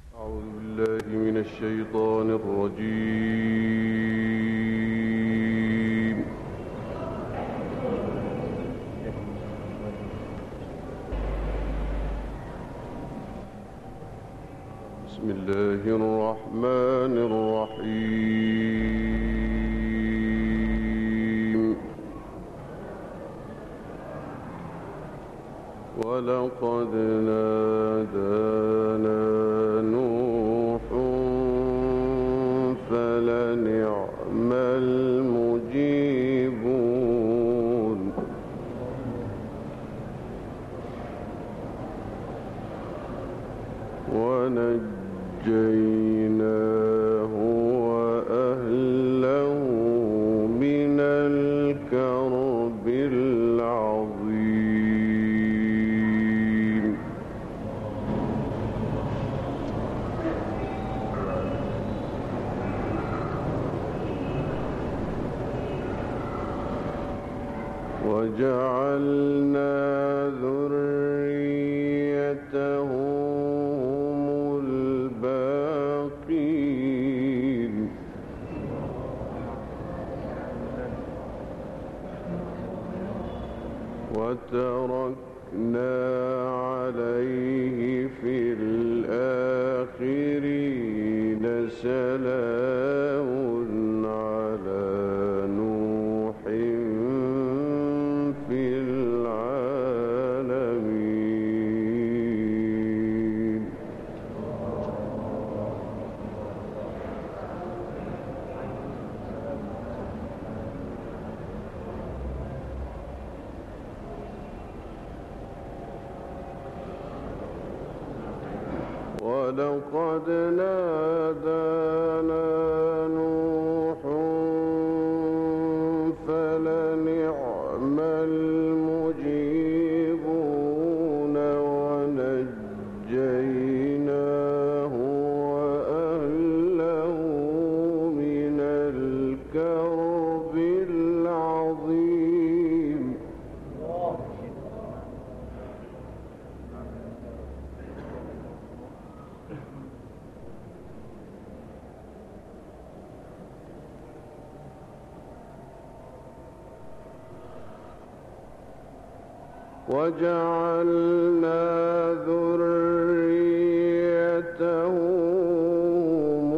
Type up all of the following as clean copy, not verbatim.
أعوذ بالله من الشيطان الرجيم. بسم الله الرحمن الرحيم. ولقد نادانا نوح فلنعم المجيبون. ونجيناه وأهله من الكرب العظيم. وجعلنا ذريته هم الباقين. وتركنا عليه في الآخرين سلام على نوح في العالمين. ولقد نادانا نوح فلنعم المجيبون. ونجيناه وأهله من الكرب العظيم. وجعلنا ذريته هم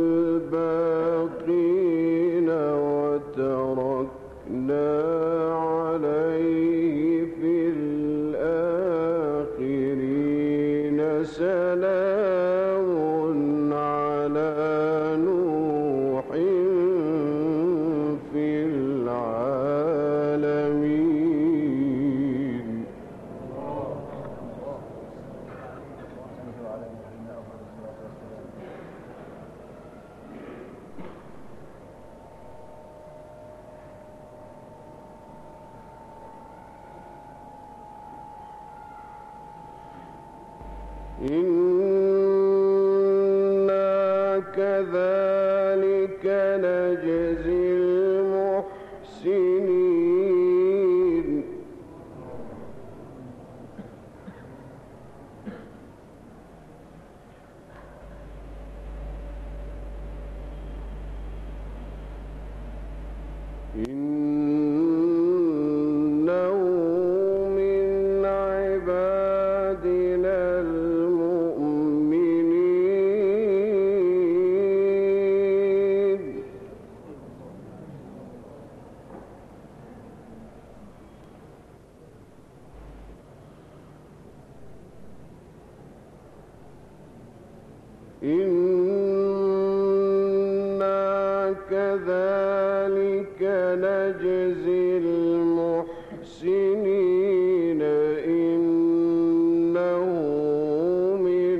الباقين. وتركنا عليه في الآخرين سلام على نوح في العالمين. إنا كذلك نجزي المحسنين. إنه من عبادنا المؤمنين. إنا كذلك نجزي المحسنين. إنه من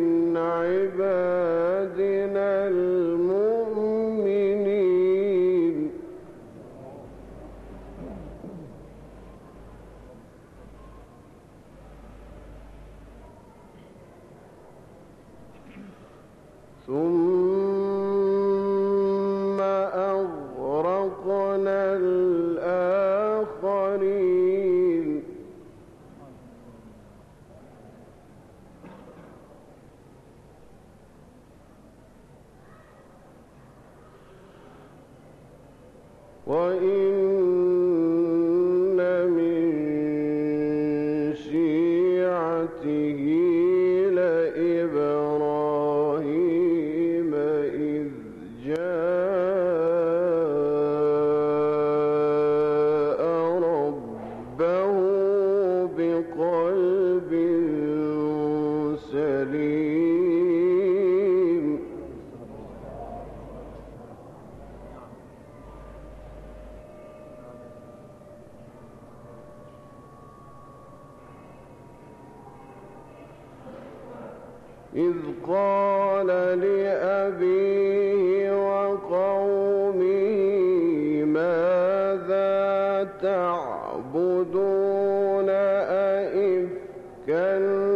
عبادنا المؤمنين. ثم وإن من شيعته لإبراهيم إذ جاء ربه بقلب سليم. إذ قال لأبيه وقومه ماذا تعبدون أئفكا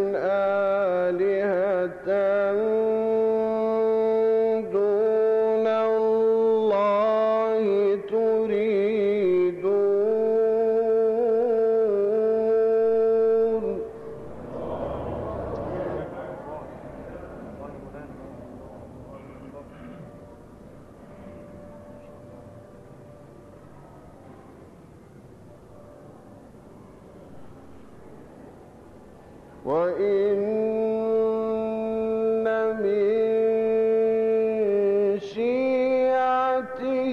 آلهة دون الله تريدون. وإن من شيعته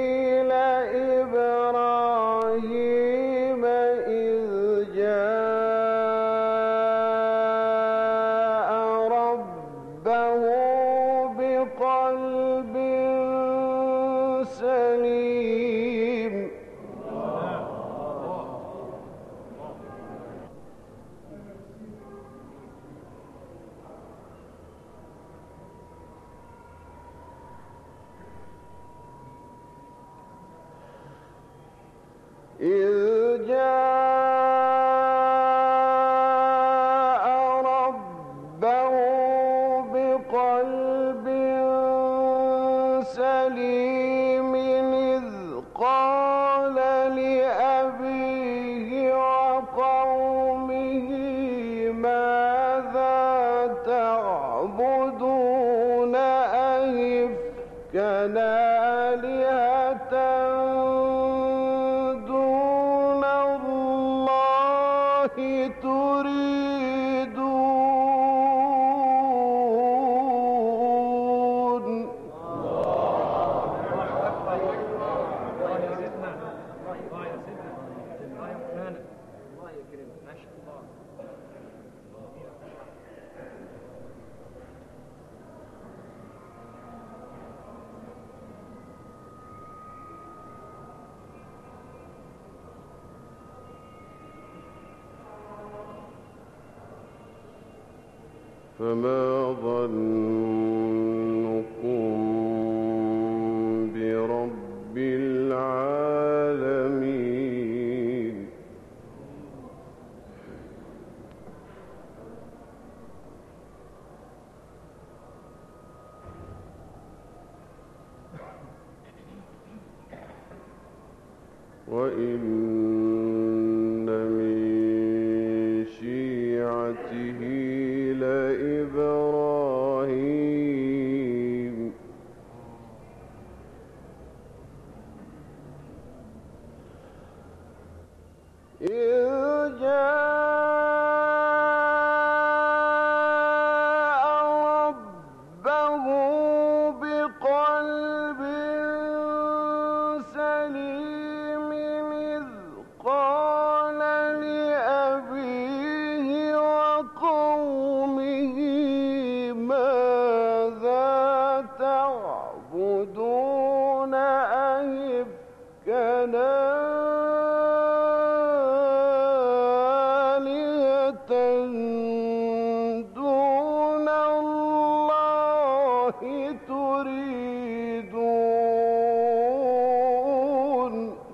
لإبراهيم إذ جاء ربه بقلب سليم. إذ جاء ربه بقلب سليم إذ قال لأبيه وقومه ماذا تعبدون أئفكا آلهة دون الله تريدون. فما ظنكم برب العالمين. وإن من شيعته لإبراهيم إذ جاء ربه بقلب سليم إذ قال لأبيه وقومه ماذا تعبدون أئفكا آلهة دون الله تريدون.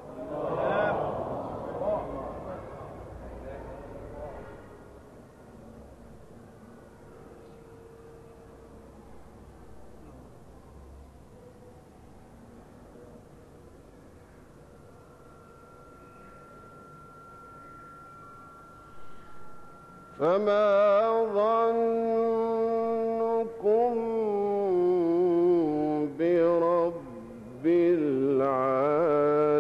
فما ظنكم برب العالمين.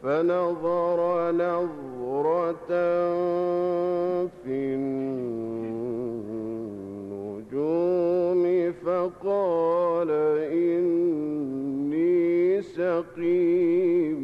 فنظر نظرة في النجوم فقال إني سقيم.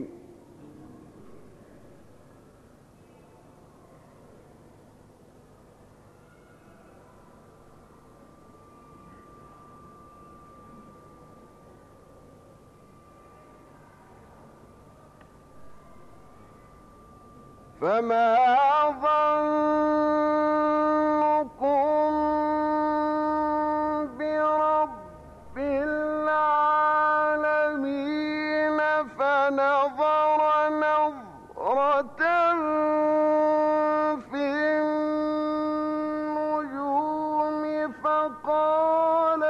فما ظنكم برب العالمين فنظر نظرة في النجوم فقال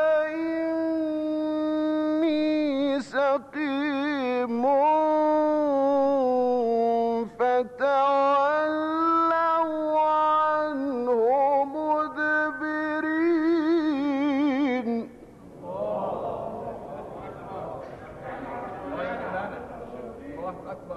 إني سقيم فتولوا عنه مدبرين. الله أكبر.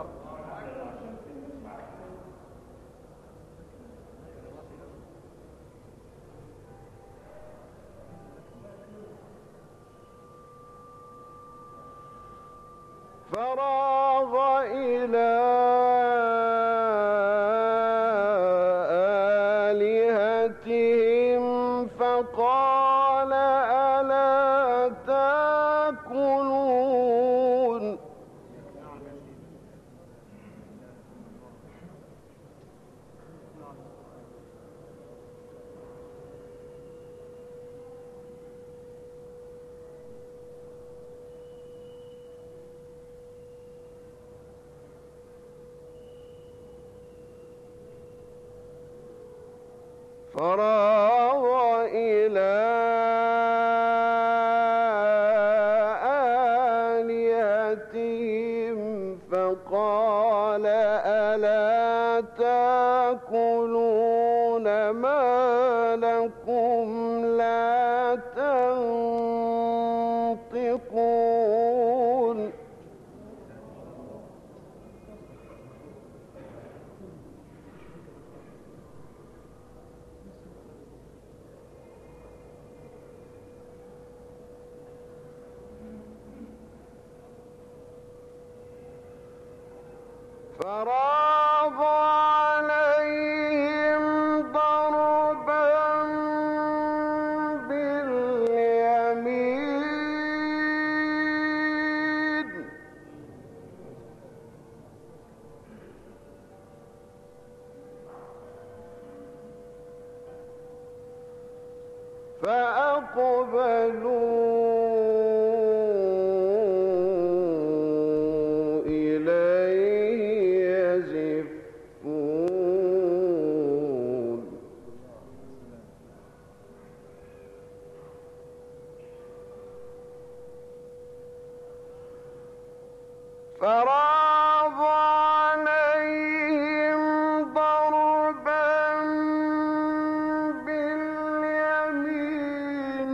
فراغ إلى آلهتهم فقال ألا تأكلون. فراغ إلى آلهتهم فقال ألا تأكلون ما لكم لا تنطقون. فراغ عليهم ضربا باليمين فأقبلوا إليه يزفون. فراغ عليهم ضربا باليمين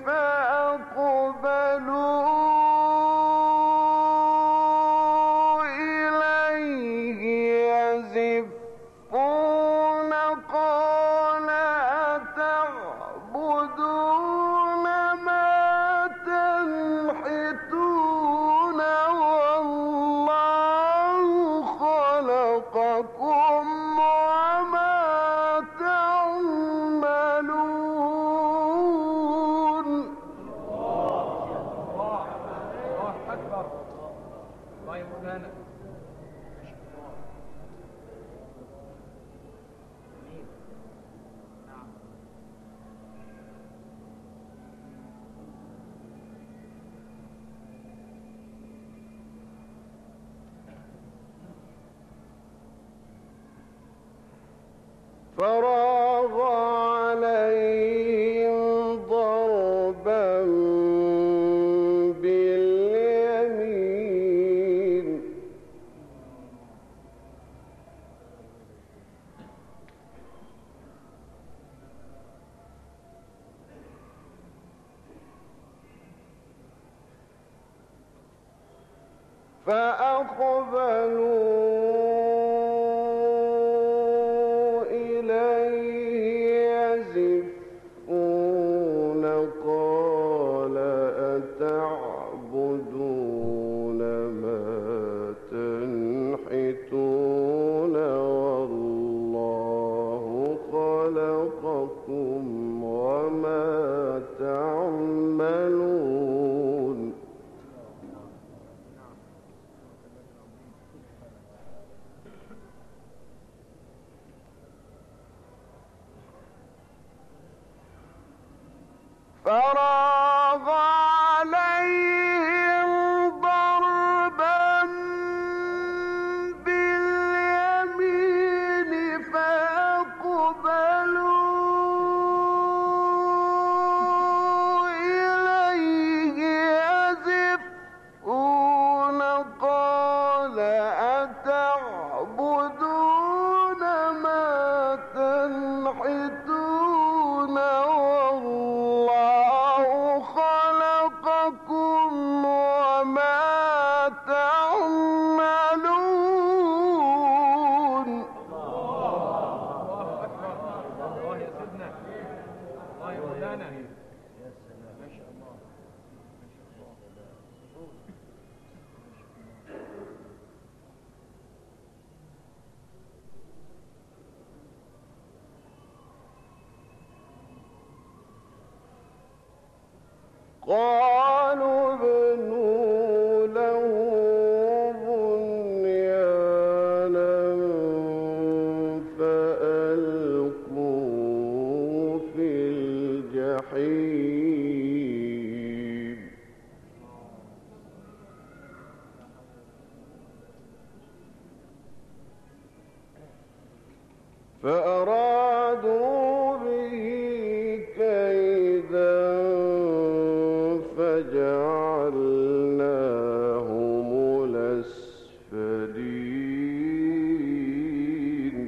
فأقبلوا إليه يزفون. قال أتعبدون ما تنحتون والله خلقكم وما تعملون. الله أكبر. الله يمولانا. فراغ عليهم ضربا باليمين فأقبلوا فراغ عليهم ضربا باليمين فأقبلوا إليه يزفون قال أتعبدون ما تنحتون والله خلقكم وما تعملون. الله أكبر. الله يا سيدنا. الله يا مولانا. يا سلام ما شاء الله. قالوا ابنوا له بنيانا فألقوه في الجحيم فأرادوا به كيدا فجعلناهم الأسفلين.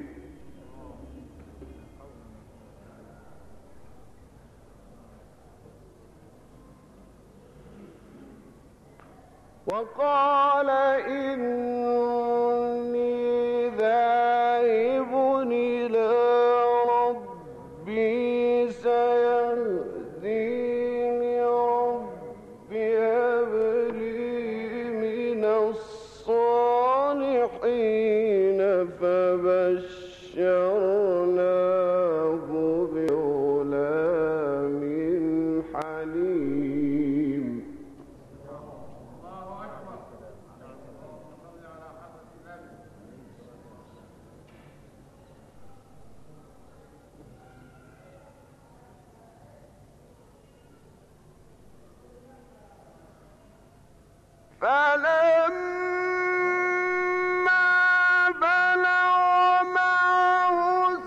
وقال إني ذاهب إلى ربي سيهديني ربي هب لي من الصالحين فبشرناه بغلام حليم. الله أكبر. صل على حضرة النبي. فلما بلغ معه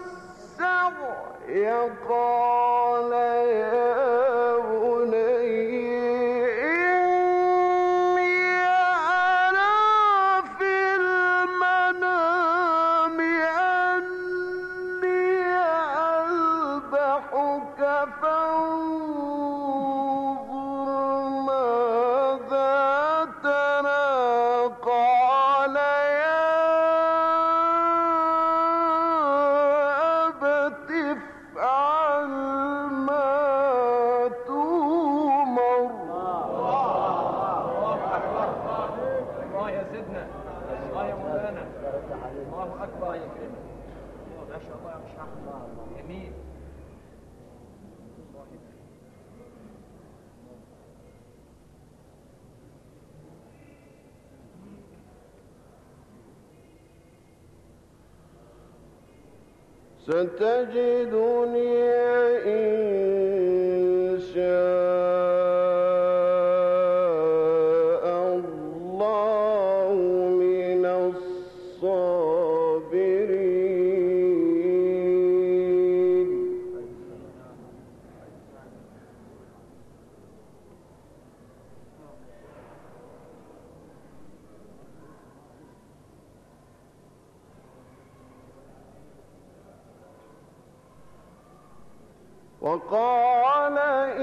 السعي قال يا بني إني أرى في المنام أني أذبحك فانظر ماذا ترى قال يا أبت افعل ما تؤمر. الله أكبر. الله يا سيدنا. الله يا مولانا. الله أكبر. ما شاء الله يا مشايخ. جميل. ستجدني إن شاء الله من الصابرين. وقال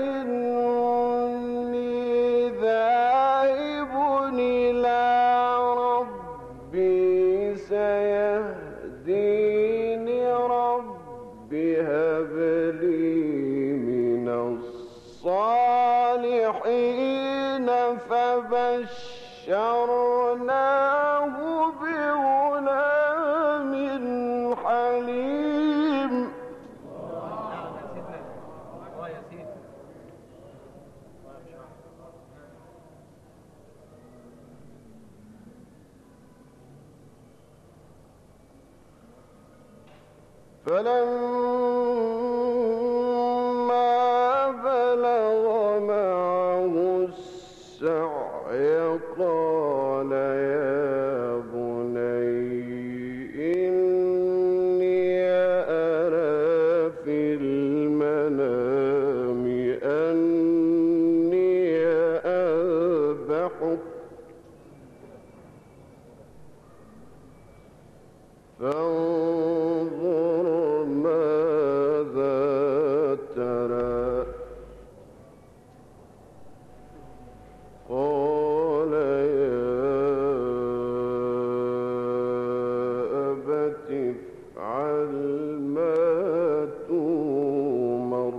إني ذاهب إلى ربي سيهديني ربي هب لي من الصالحين فبشرناه بغلام حليم. الله يا سيدي. فلما بلغ فانظر ماذا ترى قال يا أبت افعل ما تؤمر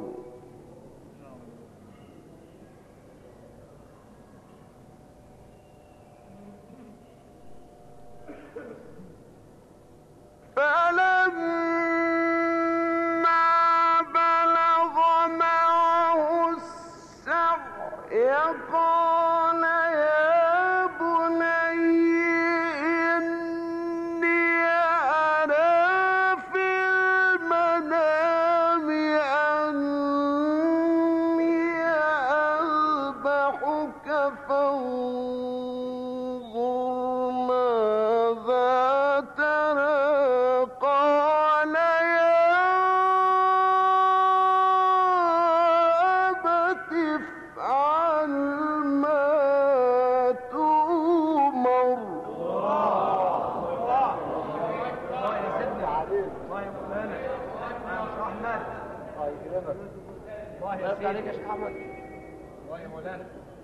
فلما بلغ معه السعي قال يا بني إني أرى في المنام أني أذبحك فانظر ماذا ترى قال يا أبت افعل ما تؤمر الله يا سيدنا عليك، الله يا مولانا، الله يا شيخ احمد، الله يكرمك، الله يا سيدي عليك يا شيخ احمد، الله يا مولانا.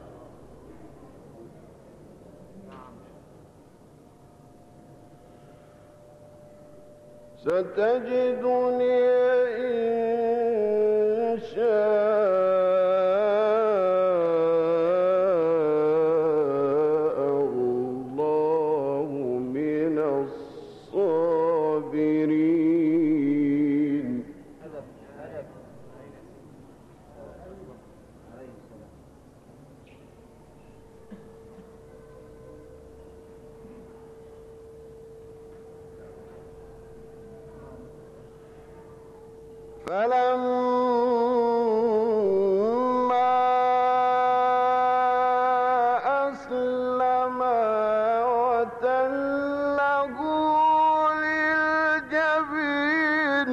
ستجدني إن شاء الله من الصابرين فلما أسلما وتله للجبين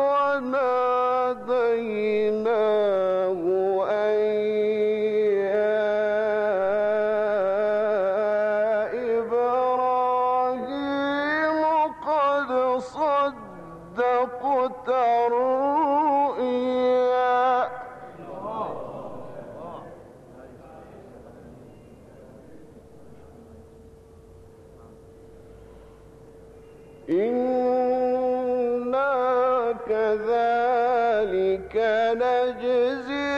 وناديناه أن يا إبراهيم قد صدقت الرؤيا إنا كذلك نجزي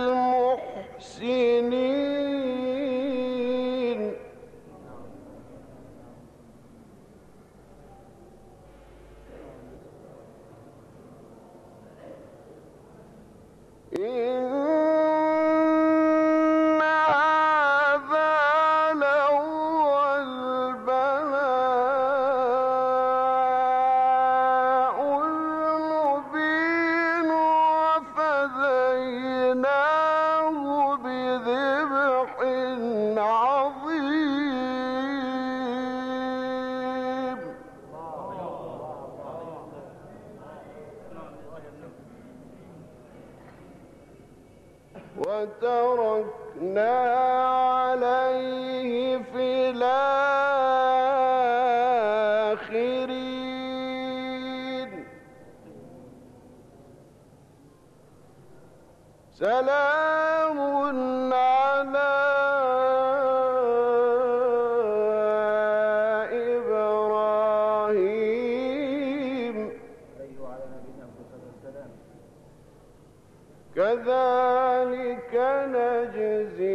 المحسنين إن هذا لهو البلاء المبين وفديناه بذبح عظيم وتركنا عليه في الآخرين سلام على إبراهيم كذلك نجزي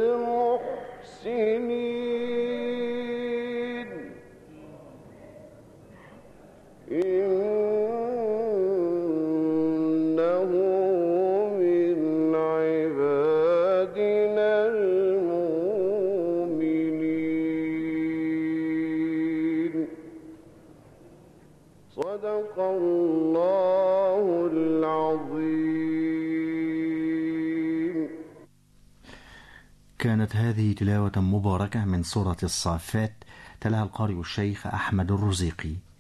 المحسنين إنه من عبادنا المؤمنين صدق الله العظيم. كانت هذه تلاوة مباركة من سورة الصافات، تلاها القارئ الشيخ أحمد الرزيقي.